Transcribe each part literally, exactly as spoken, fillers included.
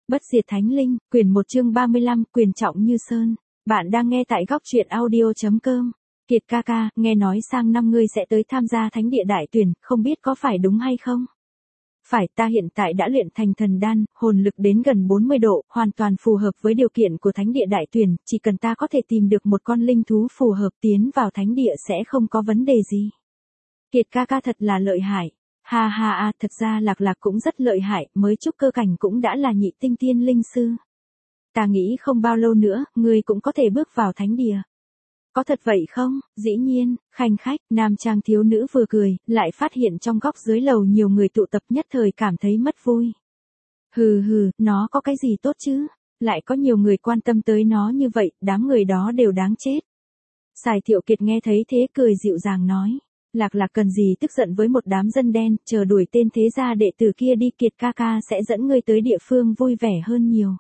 Bất diệt thánh linh, quyển một chương ba mươi lăm, quyền trọng như sơn. Bạn đang nghe tại góc truyện audio chấm com. Kiệt ca ca, nghe nói sang năm ngươi sẽ tới tham gia thánh địa đại tuyển, không biết có phải đúng hay không? Phải, ta hiện tại đã luyện thành thần đan, hồn lực đến gần bốn mươi độ, hoàn toàn phù hợp với điều kiện của thánh địa đại tuyển, chỉ cần ta có thể tìm được một con linh thú phù hợp tiến vào thánh địa sẽ không có vấn đề gì. Kiệt ca ca thật là lợi hại. Ha ha a, thật ra Lạc Lạc cũng rất lợi hại, mới trúc cơ cảnh cũng đã là nhị tinh tiên linh sư. Ta nghĩ không bao lâu nữa, ngươi cũng có thể bước vào thánh địa. Có thật vậy không? Dĩ nhiên, khanh khách, nam trang thiếu nữ vừa cười, lại phát hiện trong góc dưới lầu nhiều người tụ tập nhất thời cảm thấy mất vui. Hừ hừ, nó có cái gì tốt chứ? Lại có nhiều người quan tâm tới nó như vậy, đám người đó đều đáng chết. Sài Thiệu Kiệt nghe thấy thế cười dịu dàng nói. Lạc Lạc cần gì tức giận với một đám dân đen, chờ đuổi tên thế gia đệ tử kia đi, Kiệt ca ca sẽ dẫn ngươi tới địa phương vui vẻ hơn nhiều.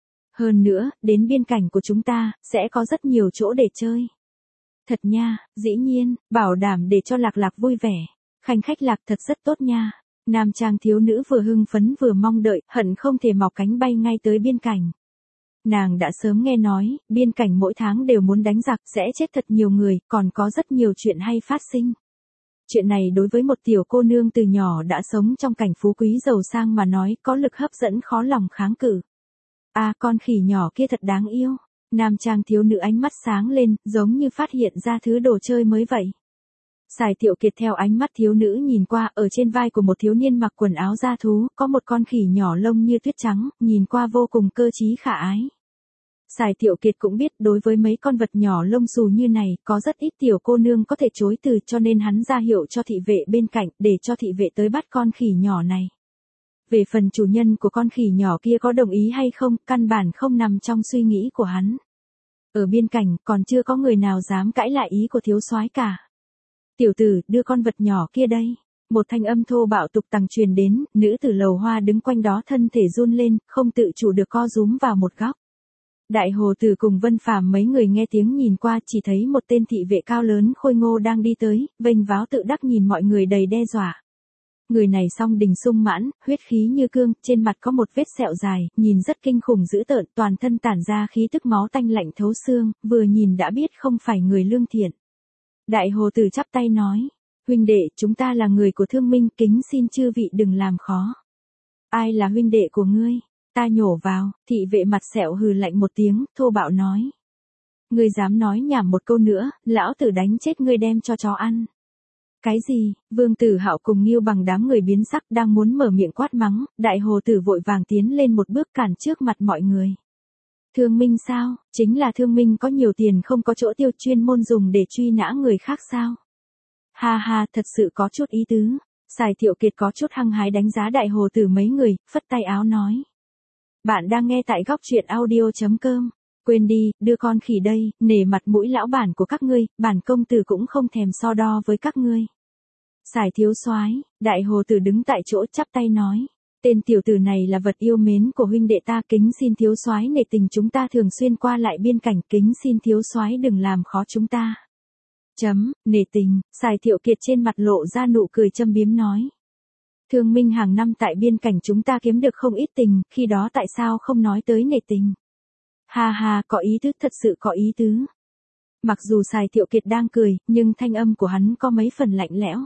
Hơn nữa, đến biên cảnh của chúng ta, sẽ có rất nhiều chỗ để chơi. Thật nha, dĩ nhiên, bảo đảm để cho Lạc Lạc vui vẻ. Khanh khách Lạc thật rất tốt nha. Nam trang thiếu nữ vừa hưng phấn vừa mong đợi, hận không thể mọc cánh bay ngay tới biên cảnh. Nàng đã sớm nghe nói, biên cảnh mỗi tháng đều muốn đánh giặc, sẽ chết thật nhiều người, còn có rất nhiều chuyện hay phát sinh. Chuyện này đối với một tiểu cô nương từ nhỏ đã sống trong cảnh phú quý giàu sang mà nói có lực hấp dẫn khó lòng kháng cự. À, con khỉ nhỏ kia thật đáng yêu. Nam trang thiếu nữ ánh mắt sáng lên, giống như phát hiện ra thứ đồ chơi mới vậy. Sài Thiệu Kiệt theo ánh mắt thiếu nữ nhìn qua, ở trên vai của một thiếu niên mặc quần áo da thú, có một con khỉ nhỏ lông như tuyết trắng, nhìn qua vô cùng cơ trí khả ái. Sài Thiệu Kiệt cũng biết đối với mấy con vật nhỏ lông xù như này, có rất ít tiểu cô nương có thể chối từ, cho nên hắn ra hiệu cho thị vệ bên cạnh, để cho thị vệ tới bắt con khỉ nhỏ này. Về phần chủ nhân của con khỉ nhỏ kia có đồng ý hay không, căn bản không nằm trong suy nghĩ của hắn. Ở biên cảnh, còn chưa có người nào dám cãi lại ý của thiếu soái cả. Tiểu tử, đưa con vật nhỏ kia đây. Một thanh âm thô bạo tục tằng truyền đến, nữ tử lầu hoa đứng quanh đó thân thể run lên, không tự chủ được co rúm vào một góc. Đại Hồ Tử cùng Vân Phàm mấy người nghe tiếng nhìn qua, chỉ thấy một tên thị vệ cao lớn khôi ngô đang đi tới, vênh váo tự đắc nhìn mọi người đầy đe dọa. Người này song đình sung mãn, huyết khí như cương, trên mặt có một vết sẹo dài, nhìn rất kinh khủng dữ tợn, toàn thân tản ra khí tức máu tanh lạnh thấu xương, vừa nhìn đã biết không phải người lương thiện. Đại Hồ Tử chắp tay nói, huynh đệ, chúng ta là người của Thương Minh, kính xin chư vị đừng làm khó. Ai là huynh đệ của ngươi? Ta nhổ vào, thị vệ mặt sẹo hừ lạnh một tiếng, thô bạo nói. Ngươi dám nói nhảm một câu nữa, lão tử đánh chết ngươi đem cho chó ăn. Cái gì? Vương Tử Hạo cùng Ngưu Bằng đám người biến sắc đang muốn mở miệng quát mắng, Đại Hồ Tử vội vàng tiến lên một bước cản trước mặt mọi người. Thương Minh sao? Chính là Thương Minh có nhiều tiền không có chỗ tiêu, chuyên môn dùng để truy nã người khác sao? Ha ha, thật sự có chút ý tứ. Sài Thiệu Kiệt có chút hăng hái đánh giá Đại Hồ Tử mấy người, phất tay áo nói. Bạn đang nghe tại góc truyện audio chấm com. Quên đi, đưa con khỉ đây, nể mặt mũi lão bản của các ngươi, bản công tử cũng không thèm so đo với các ngươi. Sài thiếu soái, Đại Hồ Tử đứng tại chỗ chắp tay nói, tên tiểu tử này là vật yêu mến của huynh đệ ta, kính xin thiếu soái nể tình chúng ta thường xuyên qua lại biên cảnh, kính xin thiếu soái đừng làm khó chúng ta. Chấm, nể tình, Sài Thiệu Kiệt trên mặt lộ ra nụ cười châm biếm nói. Thương Minh hàng năm tại biên cảnh chúng ta kiếm được không ít tình, khi đó tại sao không nói tới nể tình? Ha ha, có ý tứ, thật sự có ý tứ. Mặc dù Sài Thiệu Kiệt đang cười, nhưng thanh âm của hắn có mấy phần lạnh lẽo.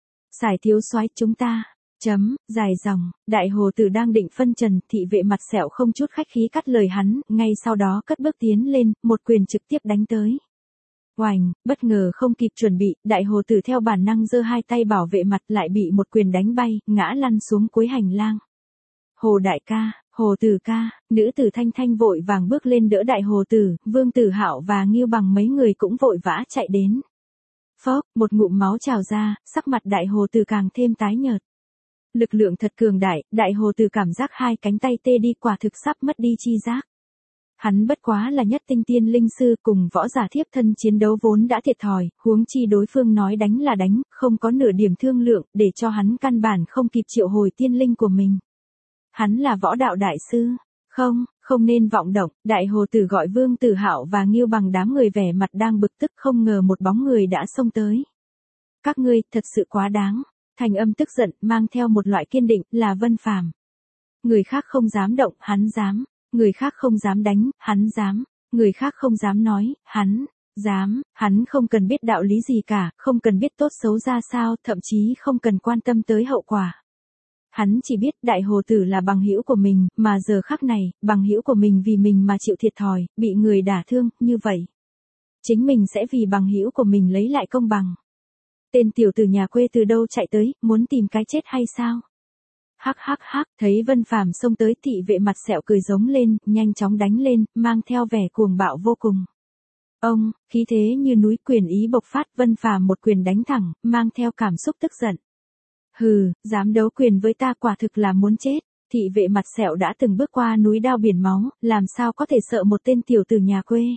Sài thiếu soái, chúng ta, chấm, dài dòng, Đại Hồ Tử đang định phân trần, thị vệ mặt sẹo không chút khách khí cắt lời hắn, ngay sau đó cất bước tiến lên, một quyền trực tiếp đánh tới. Oành, bất ngờ không kịp chuẩn bị, Đại Hồ Tử theo bản năng giơ hai tay bảo vệ mặt, lại bị một quyền đánh bay, ngã lăn xuống cuối hành lang. Hồ đại ca, Hồ Tử ca, nữ tử Thanh Thanh vội vàng bước lên đỡ Đại Hồ Tử, Vương Tử Hạo và Ngưu Bằng mấy người cũng vội vã chạy đến. Phốc, một ngụm máu trào ra, sắc mặt Đại Hồ Tử càng thêm tái nhợt. Lực lượng thật cường đại, Đại Hồ Tử cảm giác hai cánh tay tê đi, quả thực sắp mất đi chi giác. Hắn bất quá là nhất tinh tiên linh sư, cùng võ giả thiếp thân chiến đấu vốn đã thiệt thòi, huống chi đối phương nói đánh là đánh, không có nửa điểm thương lượng, để cho hắn căn bản không kịp triệu hồi tiên linh của mình. Hắn là võ đạo đại sư. Không, không nên vọng động, Đại Hồ Tử gọi Vương Tử Hạo và Ngưu Bằng đám người vẻ mặt đang bực tức, không ngờ một bóng người đã xông tới. Các ngươi, thật sự quá đáng. Thành âm tức giận, mang theo một loại kiên định, là Vân Phàm. Người khác không dám động, hắn dám. Người khác không dám đánh, hắn dám. Người khác không dám nói, hắn dám. Hắn không cần biết đạo lý gì cả, không cần biết tốt xấu ra sao, thậm chí không cần quan tâm tới hậu quả. Hắn chỉ biết đại hồ tử là bằng hữu của mình, mà giờ khắc này, bằng hữu của mình vì mình mà chịu thiệt thòi, bị người đả thương, như vậy. Chính mình sẽ vì bằng hữu của mình lấy lại công bằng. Tên tiểu tử nhà quê từ đâu chạy tới, muốn tìm cái chết hay sao? Hắc hắc hắc, thấy Vân Phàm xông tới, thị vệ mặt sẹo cười giống lên, nhanh chóng đánh lên, mang theo vẻ cuồng bạo vô cùng. Ông, khí thế như núi, quyền ý bộc phát, Vân Phàm một quyền đánh thẳng, mang theo cảm xúc tức giận. Hừ, dám đấu quyền với ta quả thực là muốn chết. Thị vệ mặt sẹo đã từng bước qua núi đao biển máu, làm sao có thể sợ một tên tiểu tử nhà quê.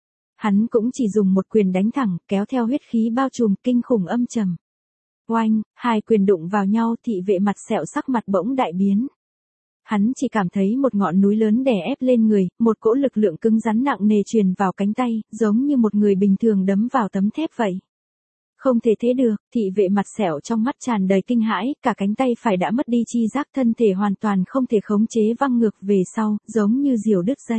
Hắn cũng chỉ dùng một quyền đánh thẳng, kéo theo huyết khí bao trùm, kinh khủng âm trầm. Oanh, hai quyền đụng vào nhau, thị vệ mặt sẹo sắc mặt bỗng đại biến. Hắn chỉ cảm thấy một ngọn núi lớn đè ép lên người, một cỗ lực lượng cứng rắn nặng nề truyền vào cánh tay, giống như một người bình thường đấm vào tấm thép vậy. Không thể thế được, thị vệ mặt sẹo trong mắt tràn đầy kinh hãi, cả cánh tay phải đã mất đi chi giác, thân thể hoàn toàn không thể khống chế, văng ngược về sau, giống như diều đứt dây.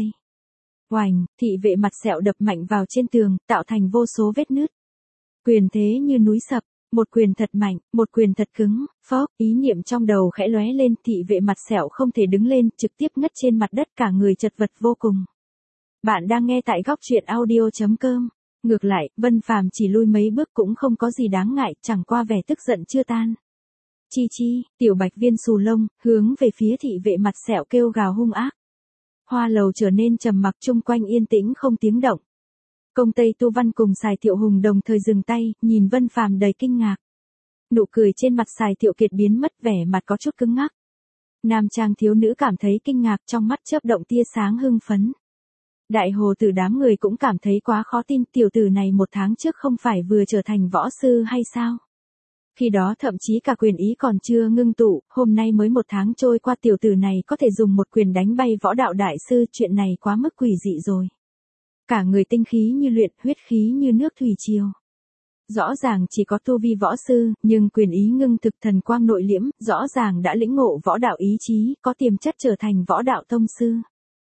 Oành, thị vệ mặt sẹo đập mạnh vào trên tường, tạo thành vô số vết nứt. Quyền thế như núi sập, một quyền thật mạnh, một quyền thật cứng, phốc, ý niệm trong đầu khẽ lóe lên, thị vệ mặt sẹo không thể đứng lên, trực tiếp ngất trên mặt đất, cả người chật vật vô cùng. Bạn đang nghe tại góc truyện audio chấm com. Ngược lại, Vân Phàm chỉ lui mấy bước cũng không có gì đáng ngại, chẳng qua vẻ tức giận chưa tan. Chi chi, tiểu bạch viên xù lông, hướng về phía thị vệ mặt sẹo kêu gào hung ác. Hoa lầu trở nên trầm mặc, chung quanh yên tĩnh không tiếng động. Công Tây Tu Văn cùng Sài Thiệu Hùng đồng thời dừng tay, nhìn Vân Phàm đầy kinh ngạc. Nụ cười trên mặt Sài Thiệu Kiệt biến mất, vẻ mặt có chút cứng ngắc. Nam trang thiếu nữ cảm thấy kinh ngạc, trong mắt chớp động tia sáng hưng phấn. Đại hồ tử đám người cũng cảm thấy quá khó tin, tiểu tử này một tháng trước không phải vừa trở thành võ sư hay sao? Khi đó thậm chí cả quyền ý còn chưa ngưng tụ, hôm nay mới một tháng trôi qua, tiểu tử này có thể dùng một quyền đánh bay võ đạo đại sư, chuyện này quá mức quỷ dị rồi. Cả người tinh khí như luyện, huyết khí như nước thủy triều. Rõ ràng chỉ có tu vi võ sư, nhưng quyền ý ngưng thực, thần quang nội liễm, rõ ràng đã lĩnh ngộ võ đạo ý chí, có tiềm chất trở thành võ đạo tông sư.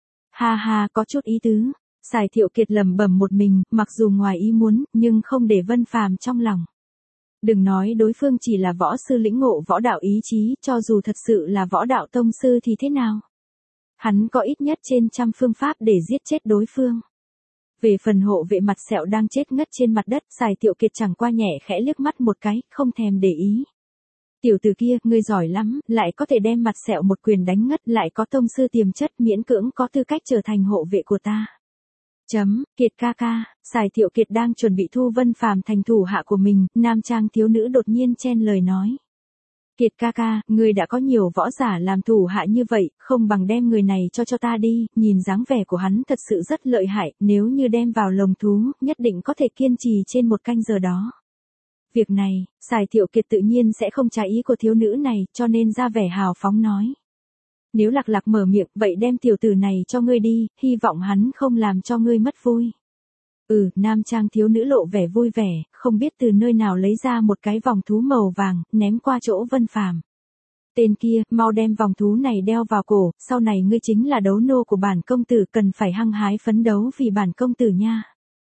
Ha ha, có chút ý tứ. Sài Thiệu Kiệt lẩm bẩm một mình, mặc dù ngoài ý muốn, nhưng không để Vân Phàm trong lòng. Đừng nói đối phương chỉ là võ sư lĩnh ngộ võ đạo ý chí, cho dù thật sự là võ đạo tông sư thì thế nào? Hắn có ít nhất trên trăm phương pháp để giết chết đối phương. Về phần hộ vệ mặt sẹo đang chết ngất trên mặt đất, Sài Thiệu Kiệt chẳng qua nhẹ khẽ liếc mắt một cái, không thèm để ý. Tiểu tử kia, ngươi giỏi lắm, lại có thể đem mặt sẹo một quyền đánh ngất, lại có tông sư tiềm chất, miễn cưỡng có tư cách trở thành hộ vệ của ta. Chấm, Kiệt ca ca, Sài Thiệu Kiệt đang chuẩn bị thu Vân Phàm thành thủ hạ của mình, nam trang thiếu nữ đột nhiên chen lời nói. Kiệt ca ca, ngươi đã có nhiều võ giả làm thủ hạ như vậy, không bằng đem người này cho cho ta đi, nhìn dáng vẻ của hắn thật sự rất lợi hại, nếu như đem vào lồng thú, nhất định có thể kiên trì trên một canh giờ đó. Việc này, Sài Thiệu Kiệt tự nhiên sẽ không trái ý của thiếu nữ này, cho nên ra vẻ hào phóng nói. Nếu Lạc Lạc mở miệng, vậy đem tiểu tử này cho ngươi đi, hy vọng hắn không làm cho ngươi mất vui. Ừ, nam trang thiếu nữ lộ vẻ vui vẻ, không biết từ nơi nào lấy ra một cái vòng thú màu vàng, ném qua chỗ Vân Phàm. Tên kia, mau đem vòng thú này đeo vào cổ, sau này ngươi chính là đấu nô của bản công tử, cần phải hăng hái phấn đấu vì bản công tử nha.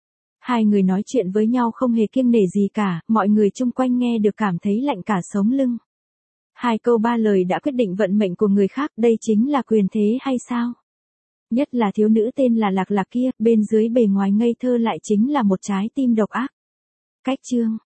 Hai người nói chuyện với nhau không hề kiêng nể gì cả, mọi người chung quanh nghe được cảm thấy lạnh cả sống lưng. Hai câu ba lời đã quyết định vận mệnh của người khác, đây chính là quyền thế hay sao? Nhất là thiếu nữ tên là Lạc Lạc kia, bên dưới bề ngoài ngây thơ lại chính là một trái tim độc ác. Cách chương